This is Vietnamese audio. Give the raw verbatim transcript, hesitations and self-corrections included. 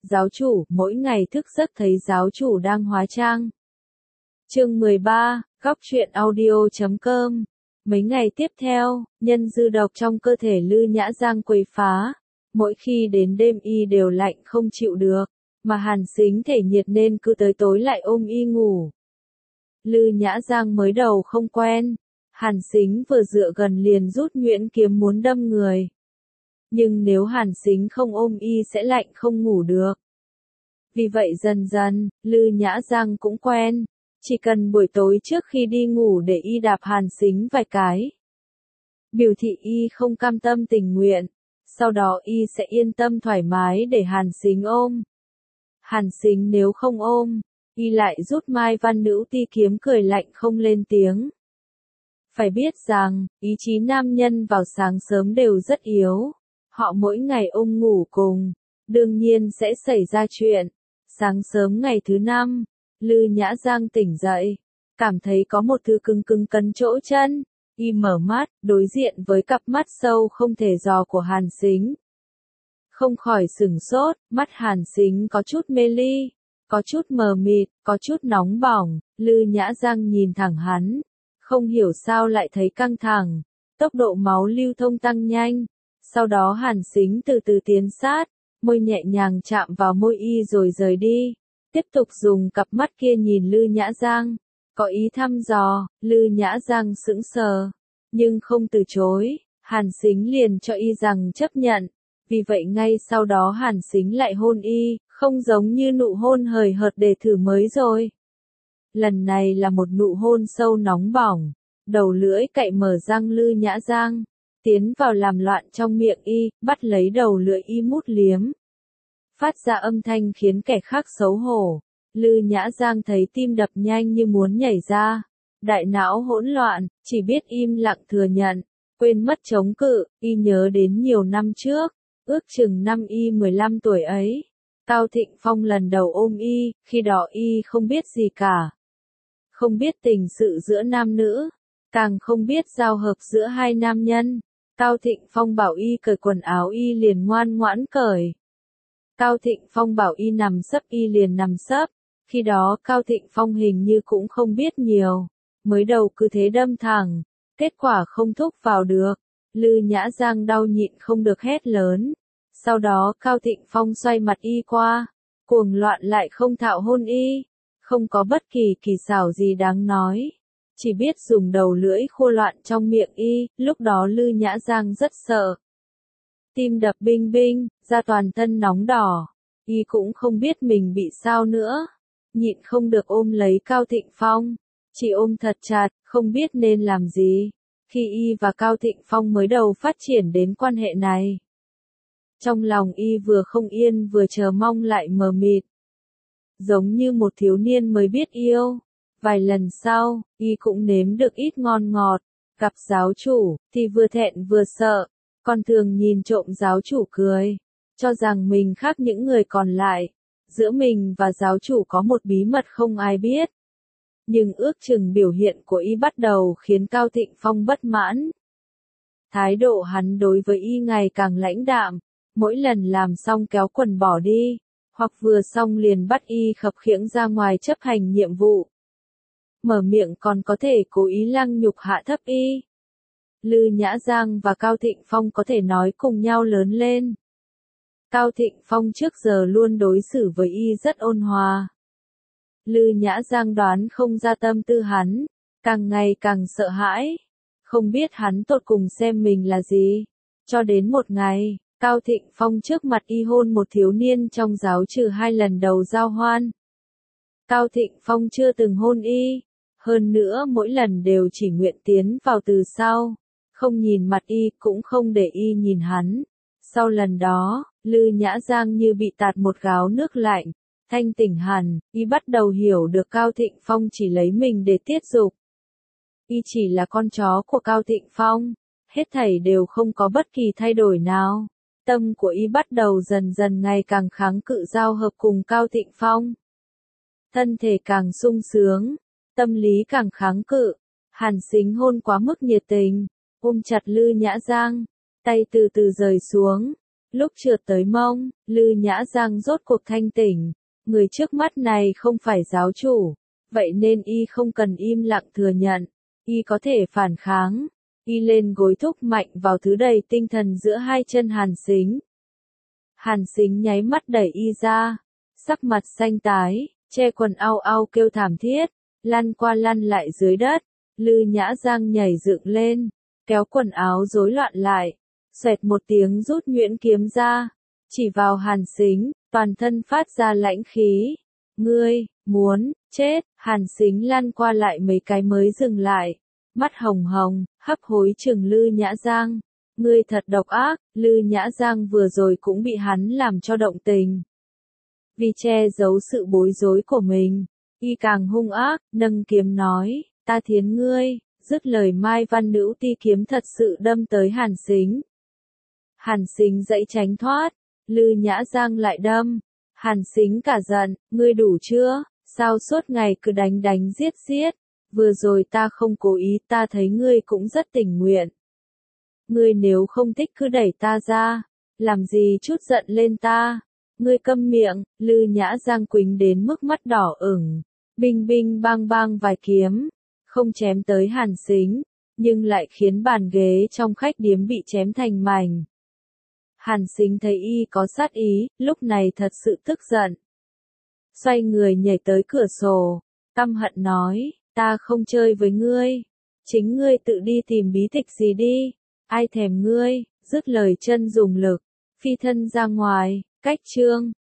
Giáo chủ, mỗi ngày thức giấc thấy giáo chủ đang hóa trang. Chương mười ba, góc truyện audio chấm com. Mấy ngày tiếp theo, nhân dư độc trong cơ thể Lư Nhã Giang quấy phá. Mỗi khi đến đêm y đều lạnh không chịu được, mà Hàn Sính thể nhiệt nên cứ tới tối lại ôm y ngủ. Lư Nhã Giang mới đầu không quen, Hàn Sính vừa dựa gần liền rút nhuyễn kiếm muốn đâm người. Nhưng nếu Hàn Sính không ôm y sẽ lạnh không ngủ được. Vì vậy dần dần, Lư Nhã Giang cũng quen, chỉ cần buổi tối trước khi đi ngủ để y đạp Hàn Sính vài cái. Biểu thị y không cam tâm tình nguyện, sau đó y sẽ yên tâm thoải mái để Hàn Sính ôm. Hàn Sính nếu không ôm, y lại rút Mai Văn Nữ Ti kiếm cười lạnh không lên tiếng. Phải biết rằng, ý chí nam nhân vào sáng sớm đều rất yếu. Họ mỗi ngày ôm ngủ cùng, đương nhiên sẽ xảy ra chuyện. Sáng sớm ngày thứ năm, Lư Nhã Giang tỉnh dậy, cảm thấy có một thứ cứng cứng cấn chỗ chân. Y mở mắt, đối diện với cặp mắt sâu không thể dò của Hàn Sính. Không khỏi sửng sốt, mắt Hàn Sính có chút mê ly, có chút mờ mịt, có chút nóng bỏng. Lư Nhã Giang nhìn thẳng hắn, không hiểu sao lại thấy căng thẳng, tốc độ máu lưu thông tăng nhanh. Sau đó Hàn Sính từ từ tiến sát, môi nhẹ nhàng chạm vào môi y rồi rời đi, tiếp tục dùng cặp mắt kia nhìn Lư Nhã Giang, có ý thăm dò. Lư Nhã Giang sững sờ, nhưng không từ chối, Hàn Sính liền cho y rằng chấp nhận, vì vậy ngay sau đó Hàn Sính lại hôn y, không giống như nụ hôn hời hợt để thử mới rồi. Lần này là một nụ hôn sâu nóng bỏng, đầu lưỡi cạy mở răng Lư Nhã Giang, tiến vào làm loạn trong miệng y, bắt lấy đầu lưỡi y mút liếm. Phát ra âm thanh khiến kẻ khác xấu hổ. Lư Nhã Giang thấy tim đập nhanh như muốn nhảy ra. Đại não hỗn loạn, chỉ biết im lặng thừa nhận, quên mất chống cự. Y nhớ đến nhiều năm trước, ước chừng năm y mười lăm tuổi ấy. Cao Thịnh Phong lần đầu ôm y, khi đó y không biết gì cả. Không biết tình sự giữa nam nữ, càng không biết giao hợp giữa hai nam nhân. Cao Thịnh Phong bảo y cởi quần áo y liền ngoan ngoãn cởi. Cao Thịnh Phong bảo y nằm sấp y liền nằm sấp. Khi đó Cao Thịnh Phong hình như cũng không biết nhiều. Mới đầu cứ thế đâm thẳng. Kết quả không thúc vào được. Lư Nhã Giang đau nhịn không được hét lớn. Sau đó Cao Thịnh Phong xoay mặt y qua. Cuồng loạn lại không thạo hôn y. Không có bất kỳ kỳ xảo gì đáng nói. Chỉ biết dùng đầu lưỡi khô loạn trong miệng y, lúc đó Lư Nhã Giang rất sợ. Tim đập binh binh, da toàn thân nóng đỏ, y cũng không biết mình bị sao nữa. Nhịn không được ôm lấy Cao Thịnh Phong, chỉ ôm thật chặt, không biết nên làm gì. Khi y và Cao Thịnh Phong mới đầu phát triển đến quan hệ này, trong lòng y vừa không yên vừa chờ mong lại mờ mịt. Giống như một thiếu niên mới biết yêu. Vài lần sau, y cũng nếm được ít ngon ngọt, gặp giáo chủ, thì vừa thẹn vừa sợ, còn thường nhìn trộm giáo chủ cười, cho rằng mình khác những người còn lại, giữa mình và giáo chủ có một bí mật không ai biết. Nhưng ước chừng biểu hiện của y bắt đầu khiến Cao Thịnh Phong bất mãn. Thái độ hắn đối với y ngày càng lãnh đạm, mỗi lần làm xong kéo quần bỏ đi, hoặc vừa xong liền bắt y khập khiễng ra ngoài chấp hành nhiệm vụ. Mở miệng còn có thể cố ý lăng nhục hạ thấp y. Lư Nhã Giang và Cao Thịnh Phong có thể nói cùng nhau lớn lên. Cao Thịnh Phong trước giờ luôn đối xử với y rất ôn hòa. Lư Nhã Giang đoán không ra tâm tư hắn, càng ngày càng sợ hãi, không biết hắn tột cùng xem mình là gì. Cho đến một ngày, Cao Thịnh Phong trước mặt y hôn một thiếu niên trong giáo trừ hai lần đầu giao hoan. Cao Thịnh Phong chưa từng hôn y. Hơn nữa mỗi lần đều chỉ nguyện tiến vào từ sau, không nhìn mặt y cũng không để y nhìn hắn. Sau lần đó, Lư Nhã Giang như bị tạt một gáo nước lạnh, thanh tỉnh hẳn, y bắt đầu hiểu được Cao Thịnh Phong chỉ lấy mình để tiết dục. Y chỉ là con chó của Cao Thịnh Phong, hết thảy đều không có bất kỳ thay đổi nào. Tâm của y bắt đầu dần dần ngày càng kháng cự giao hợp cùng Cao Thịnh Phong. Thân thể càng sung sướng, tâm lý càng kháng cự. Hàn Sính hôn quá mức nhiệt tình, ôm chặt Lư Nhã Giang, tay từ từ rời xuống. Lúc trượt tới mông, Lư Nhã Giang rốt cuộc thanh tỉnh, người trước mắt này không phải giáo chủ, vậy nên y không cần im lặng thừa nhận, y có thể phản kháng, y lên gối thúc mạnh vào thứ đầy tinh thần giữa hai chân Hàn Sính. Hàn Sính nháy mắt đẩy y ra, sắc mặt xanh tái, che quần ao ao kêu thảm thiết, lăn qua lăn lại dưới đất, Lư Nhã Giang nhảy dựng lên, kéo quần áo rối loạn lại, xoẹt một tiếng rút nhuyễn kiếm ra, chỉ vào Hàn Sính, toàn thân phát ra lãnh khí. Ngươi, muốn, chết, Hàn Sính lăn qua lại mấy cái mới dừng lại, mắt hồng hồng, hấp hối trừng Lư Nhã Giang. Ngươi thật độc ác, Lư Nhã Giang vừa rồi cũng bị hắn làm cho động tình. Vì che giấu sự bối rối của mình, y càng hung ác, nâng kiếm nói, ta thiến ngươi, dứt lời Mai Văn Nữ ti kiếm thật sự đâm tới Hàn Sính. Hàn Sính dãy tránh thoát, Lư Nhã Giang lại đâm. Hàn Sính cả giận, ngươi đủ chưa, sao suốt ngày cứ đánh đánh giết giết, vừa rồi ta không cố ý, ta thấy ngươi cũng rất tình nguyện. Ngươi nếu không thích cứ đẩy ta ra, làm gì chút giận lên ta, ngươi câm miệng. Lư Nhã Giang quỳnh đến mức mắt đỏ ửng, binh binh bang bang vài kiếm, không chém tới Hàn Sính, nhưng lại khiến bàn ghế trong khách điếm bị chém thành mảnh. Hàn Sính thấy y có sát ý, lúc này thật sự tức giận. Xoay người nhảy tới cửa sổ, căm hận nói, ta không chơi với ngươi, chính ngươi tự đi tìm bí tịch gì đi, ai thèm ngươi, dứt lời chân dùng lực, phi thân ra ngoài, cách chương.